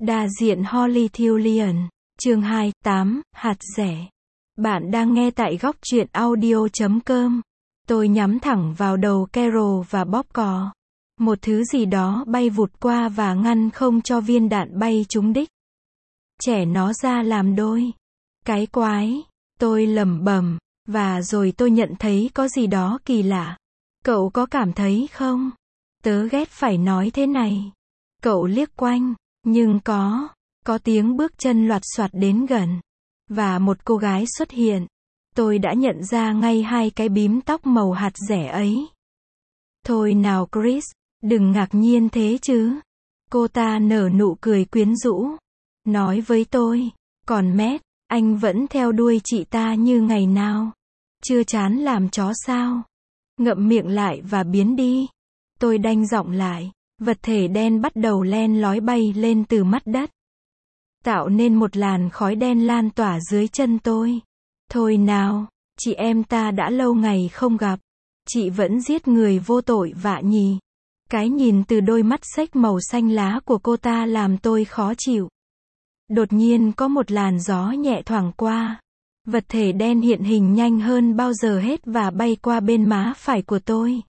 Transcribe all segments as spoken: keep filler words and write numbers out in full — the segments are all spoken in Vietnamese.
Đa diện Holly Thullian, chương hai, tám, hạt rẻ. Bạn đang nghe tại góc truyện audio chấm com. Tôi nhắm thẳng vào đầu Carol và bóp cò. Một thứ gì đó bay vụt qua và ngăn không cho viên đạn bay trúng đích. Trẻ nó ra làm đôi. Cái quái, tôi lẩm bẩm, và rồi tôi nhận thấy có gì đó kỳ lạ. Cậu có cảm thấy không? Tớ ghét phải nói thế này. Cậu liếc quanh, nhưng có, có tiếng bước chân loạt soạt đến gần. Và một cô gái xuất hiện. Tôi đã nhận ra ngay hai cái bím tóc màu hạt rẻ ấy. Thôi nào Chris, đừng ngạc nhiên thế chứ. Cô ta nở nụ cười quyến rũ. Nói với tôi, còn Matt, anh vẫn theo đuôi chị ta như ngày nào. Chưa chán làm chó sao? Ngậm miệng lại và biến đi. Tôi đanh giọng lại. Vật thể đen bắt đầu len lói bay lên từ mặt đất. Tạo nên một làn khói đen lan tỏa dưới chân tôi. Thôi nào, chị em ta đã lâu ngày không gặp. Chị vẫn giết người vô tội vạ nhì. Cái nhìn từ đôi mắt xếch màu xanh lá của cô ta làm tôi khó chịu. Đột nhiên có một làn gió nhẹ thoảng qua. Vật thể đen hiện hình nhanh hơn bao giờ hết và bay qua bên má phải của tôi.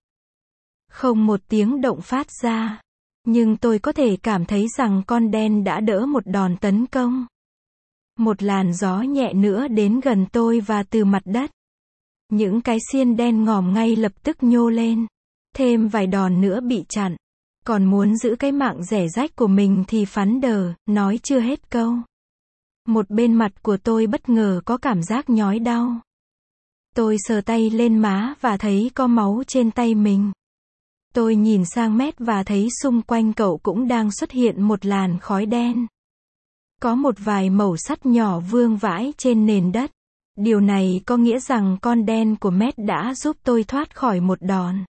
Không một tiếng động phát ra. Nhưng tôi có thể cảm thấy rằng con đen đã đỡ một đòn tấn công. Một làn gió nhẹ nữa đến gần tôi và từ mặt đất. Những cái xiên đen ngòm ngay lập tức nhô lên. Thêm vài đòn nữa bị chặn. Còn muốn giữ cái mạng rẻ rách của mình thì phắn đờ, nói chưa hết câu. Một bên mặt của tôi bất ngờ có cảm giác nhói đau. Tôi sờ tay lên má và thấy có máu trên tay mình. Tôi nhìn sang Matt và thấy xung quanh cậu cũng đang xuất hiện một làn khói đen. Có một vài mẩu sắt nhỏ vương vãi trên nền đất. Điều này có nghĩa rằng con đen của Matt đã giúp tôi thoát khỏi một đòn.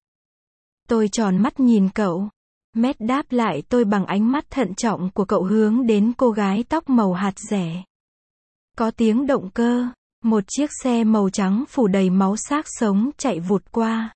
Tôi tròn mắt nhìn cậu. Matt đáp lại tôi bằng ánh mắt thận trọng của cậu hướng đến cô gái tóc màu hạt rẻ. Có tiếng động cơ. Một chiếc xe màu trắng phủ đầy máu xác sống chạy vụt qua.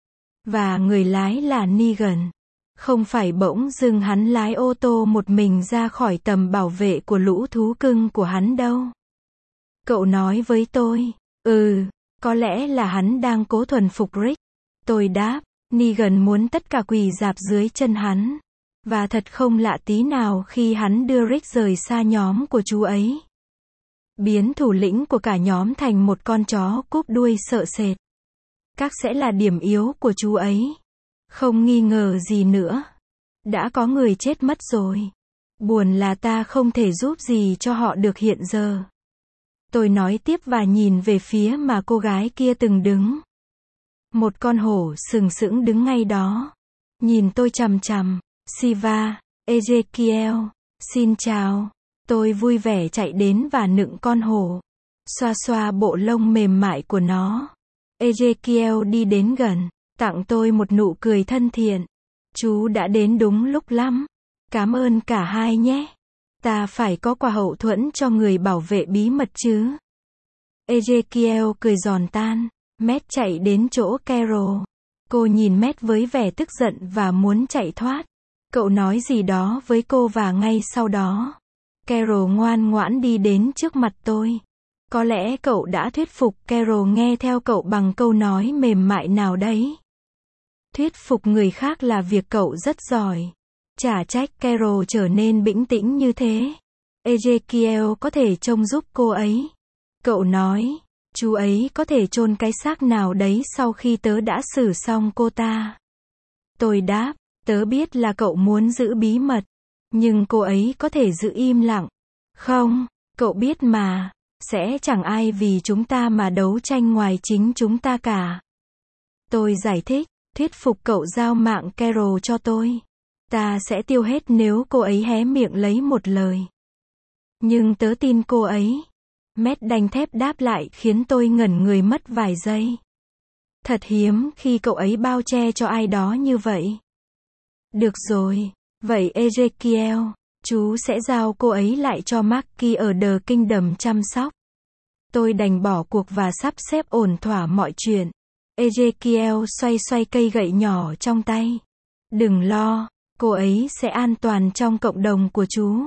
Và người lái là Negan. Không phải bỗng dưng hắn lái ô tô một mình ra khỏi tầm bảo vệ của lũ thú cưng của hắn đâu. Cậu nói với tôi, ừ, có lẽ là hắn đang cố thuần phục Rick. Tôi đáp, Negan muốn tất cả quỳ rạp dưới chân hắn. Và thật không lạ tí nào khi hắn đưa Rick rời xa nhóm của chú ấy. Biến thủ lĩnh của cả nhóm thành một con chó cúp đuôi sợ sệt. Các sẽ là điểm yếu của chú ấy. Không nghi ngờ gì nữa. Đã có người chết mất rồi. Buồn là ta không thể giúp gì cho họ được hiện giờ. Tôi nói tiếp và nhìn về phía mà cô gái kia từng đứng. Một con hổ sừng sững đứng ngay đó. Nhìn tôi chằm chằm. Siva, Ezekiel, xin chào. Tôi vui vẻ chạy đến và nựng con hổ. Xoa xoa bộ lông mềm mại của nó. Ezekiel đi đến gần, tặng tôi một nụ cười thân thiện. Chú đã đến đúng lúc lắm. Cảm ơn cả hai nhé. Ta phải có quà hậu thuẫn cho người bảo vệ bí mật chứ. Ezekiel cười giòn tan. Matt chạy đến chỗ Carol. Cô nhìn Matt với vẻ tức giận và muốn chạy thoát. Cậu nói gì đó với cô và ngay sau đó, Carol ngoan ngoãn đi đến trước mặt tôi. Có lẽ cậu đã thuyết phục Carol nghe theo cậu bằng câu nói mềm mại nào đấy. Thuyết phục người khác là việc cậu rất giỏi. Chả trách Carol trở nên bĩnh tĩnh như thế. Ezekiel có thể trông giúp cô ấy. Cậu nói, chú ấy có thể chôn cái xác nào đấy sau khi tớ đã xử xong cô ta. Tôi đáp, tớ biết là cậu muốn giữ bí mật. Nhưng cô ấy có thể giữ im lặng. Không, cậu biết mà. Sẽ chẳng ai vì chúng ta mà đấu tranh ngoài chính chúng ta cả. Tôi giải thích, thuyết phục cậu giao mạng Carol cho tôi. Ta sẽ tiêu hết nếu cô ấy hé miệng lấy một lời. Nhưng tớ tin cô ấy. Matt đanh thép đáp lại khiến tôi ngẩn người mất vài giây. Thật hiếm khi cậu ấy bao che cho ai đó như vậy. Được rồi, vậy Ezekiel, chú sẽ giao cô ấy lại cho Marky ở The Kingdom chăm sóc. Tôi đành bỏ cuộc và sắp xếp ổn thỏa mọi chuyện. Ezekiel xoay xoay cây gậy nhỏ trong tay. Đừng lo, cô ấy sẽ an toàn trong cộng đồng của chú.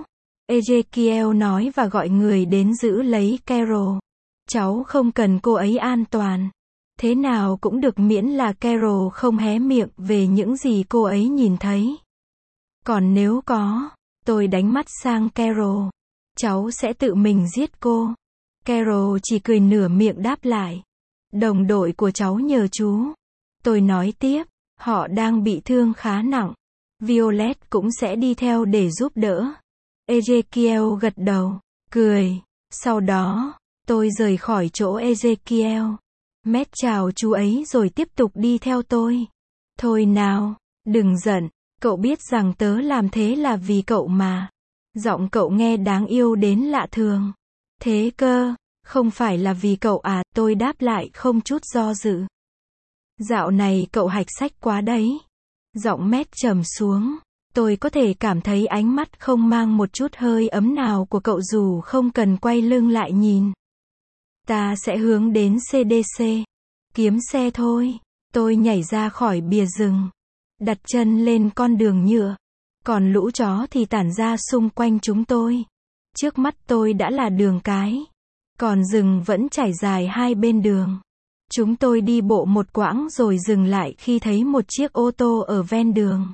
Ezekiel nói và gọi người đến giữ lấy Carol. Cháu không cần cô ấy an toàn. Thế nào cũng được miễn là Carol không hé miệng về những gì cô ấy nhìn thấy. Còn nếu có, tôi đánh mắt sang Carol. Cháu sẽ tự mình giết cô. Carol chỉ cười nửa miệng đáp lại. Đồng đội của cháu nhờ chú. Tôi nói tiếp, họ đang bị thương khá nặng. Violet cũng sẽ đi theo để giúp đỡ. Ezekiel gật đầu, cười. Sau đó, tôi rời khỏi chỗ Ezekiel. Matt chào chú ấy rồi tiếp tục đi theo tôi. Thôi nào, đừng giận, cậu biết rằng tớ làm thế là vì cậu mà. Giọng cậu nghe đáng yêu đến lạ thường. Thế cơ, không phải là vì cậu à, tôi đáp lại không chút do dự. Dạo này cậu hạch sách quá đấy. Giọng Matt trầm xuống. Tôi có thể cảm thấy ánh mắt không mang một chút hơi ấm nào của cậu dù không cần quay lưng lại nhìn. Ta sẽ hướng đến xê đê xê. Kiếm xe thôi. Tôi nhảy ra khỏi bìa rừng. Đặt chân lên con đường nhựa. Còn lũ chó thì tản ra xung quanh chúng tôi. Trước mắt tôi đã là đường cái. Còn rừng vẫn trải dài hai bên đường. Chúng tôi đi bộ một quãng rồi dừng lại khi thấy một chiếc ô tô ở ven đường.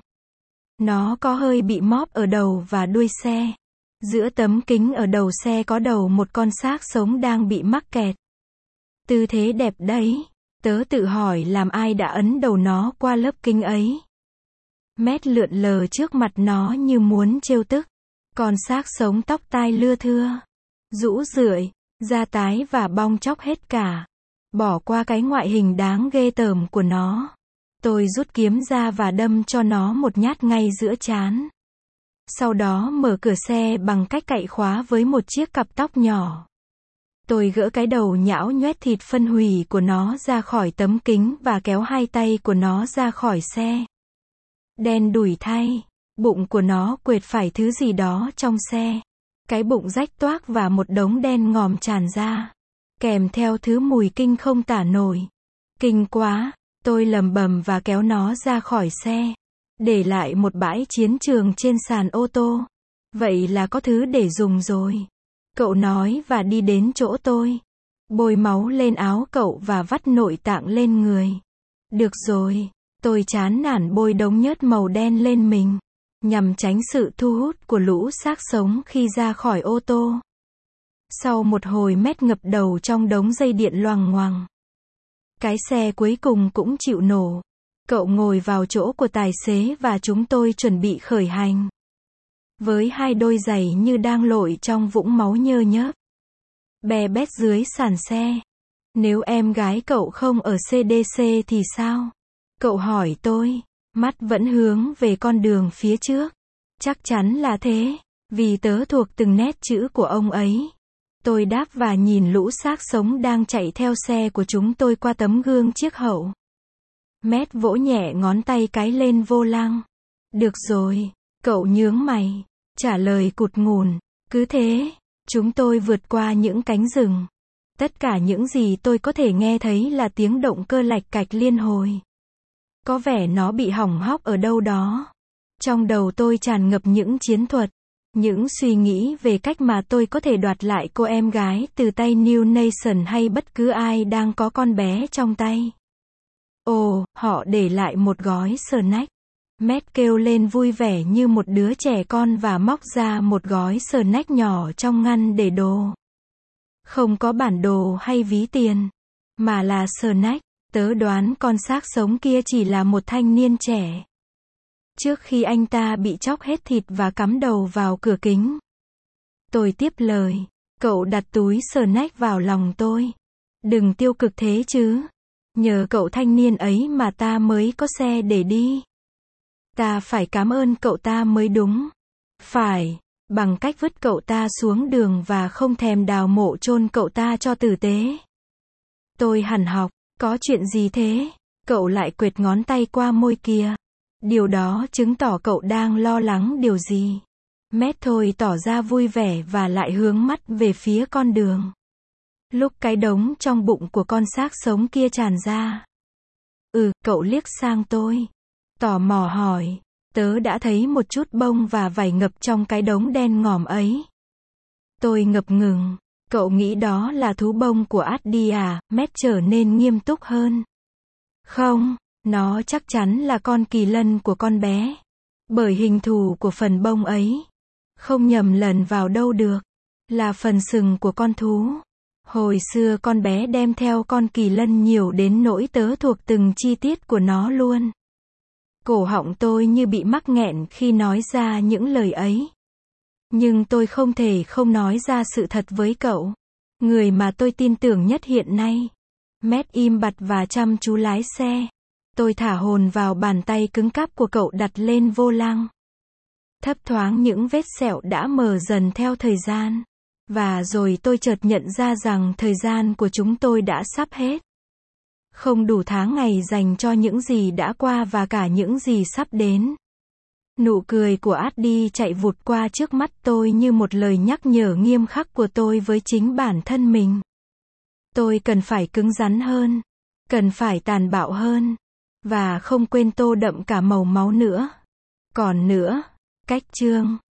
Nó có hơi bị móp ở đầu và đuôi xe. Giữa tấm kính ở đầu xe có đầu một con xác sống đang bị mắc kẹt. Tư thế đẹp đấy. Tớ tự hỏi làm ai đã ấn đầu nó qua lớp kính ấy. Matt lượn lờ trước mặt nó như muốn trêu tức. Con xác sống tóc tai lưa thưa. Rũ rượi, da tái và bong tróc hết cả. Bỏ qua cái ngoại hình đáng ghê tởm của nó. Tôi rút kiếm ra và đâm cho nó một nhát ngay giữa trán. Sau đó mở cửa xe bằng cách cạy khóa với một chiếc cặp tóc nhỏ. Tôi gỡ cái đầu nhão nhoét thịt phân hủy của nó ra khỏi tấm kính và kéo hai tay của nó ra khỏi xe. Đen đủi thay, bụng của nó quệt phải thứ gì đó trong xe. Cái bụng rách toác và một đống đen ngòm tràn ra. Kèm theo thứ mùi kinh không tả nổi. Kinh quá, tôi lầm bầm và kéo nó ra khỏi xe. Để lại một bãi chiến trường trên sàn ô tô. Vậy là có thứ để dùng rồi. Cậu nói và đi đến chỗ tôi. Bôi máu lên áo cậu và vắt nội tạng lên người. Được rồi, tôi chán nản bôi đống nhớt màu đen lên mình. Nhằm tránh sự thu hút của lũ xác sống khi ra khỏi ô tô. Sau một hồi Matt ngập đầu trong đống dây điện loằng ngoằng. Cái xe cuối cùng cũng chịu nổ. Cậu ngồi vào chỗ của tài xế và chúng tôi chuẩn bị khởi hành. Với hai đôi giày như đang lội trong vũng máu nhơ nhớp. Bè bét dưới sàn xe. Nếu em gái cậu không ở xê đê xê thì sao? Cậu hỏi tôi. Mắt vẫn hướng về con đường phía trước. Chắc chắn là thế. Vì tớ thuộc từng nét chữ của ông ấy. Tôi đáp và nhìn lũ xác sống đang chạy theo xe của chúng tôi qua tấm gương chiếc hậu. Matt vỗ nhẹ ngón tay cái lên vô lăng. Được rồi, cậu nhướng mày. Trả lời cụt ngùn. Cứ thế, chúng tôi vượt qua những cánh rừng. Tất cả những gì tôi có thể nghe thấy là tiếng động cơ lạch cạch liên hồi. Có vẻ nó bị hỏng hóc ở đâu đó. Trong đầu tôi tràn ngập những chiến thuật. Những suy nghĩ về cách mà tôi có thể đoạt lại cô em gái từ tay New Nation hay bất cứ ai đang có con bé trong tay. Ồ, họ để lại một gói snack. Matt kêu lên vui vẻ như một đứa trẻ con và móc ra một gói snack nhỏ trong ngăn để đồ. Không có bản đồ hay ví tiền, mà là snack. Tớ đoán con xác sống kia chỉ là một thanh niên trẻ. Trước khi anh ta bị chóc hết thịt và cắm đầu vào cửa kính. Tôi tiếp lời. Cậu đặt túi snack vào lòng tôi. Đừng tiêu cực thế chứ. Nhờ cậu thanh niên ấy mà ta mới có xe để đi. Ta phải cảm ơn cậu ta mới đúng. Phải, bằng cách vứt cậu ta xuống đường và không thèm đào mộ chôn cậu ta cho tử tế. Tôi hằn học. Có chuyện gì thế? Cậu lại quệt ngón tay qua môi kia. Điều đó chứng tỏ cậu đang lo lắng điều gì. Matt thôi tỏ ra vui vẻ và lại hướng mắt về phía con đường. Lúc cái đống trong bụng của con xác sống kia tràn ra. Ừ, cậu liếc sang tôi. Tò mò hỏi. Tớ đã thấy một chút bông và vảy ngập trong cái đống đen ngòm ấy. Tôi ngập ngừng. Cậu nghĩ đó là thú bông của Addy à? Matt trở nên nghiêm túc hơn. Không, nó chắc chắn là con kỳ lân của con bé. Bởi hình thù của phần bông ấy. Không nhầm lẫn vào đâu được. Là phần sừng của con thú. Hồi xưa con bé đem theo con kỳ lân nhiều đến nỗi tớ thuộc từng chi tiết của nó luôn. Cổ họng tôi như bị mắc nghẹn khi nói ra những lời ấy. Nhưng tôi không thể không nói ra sự thật với cậu. Người mà tôi tin tưởng nhất hiện nay. Matt im bặt và chăm chú lái xe. Tôi thả hồn vào bàn tay cứng cáp của cậu đặt lên vô lăng. Thấp thoáng những vết sẹo đã mờ dần theo thời gian. Và rồi tôi chợt nhận ra rằng thời gian của chúng tôi đã sắp hết. Không đủ tháng ngày dành cho những gì đã qua và cả những gì sắp đến. Nụ cười của Addy chạy vụt qua trước mắt tôi như một lời nhắc nhở nghiêm khắc của tôi với chính bản thân mình. Tôi cần phải cứng rắn hơn. Cần phải tàn bạo hơn. Và không quên tô đậm cả màu máu nữa. Còn nữa, cách chương.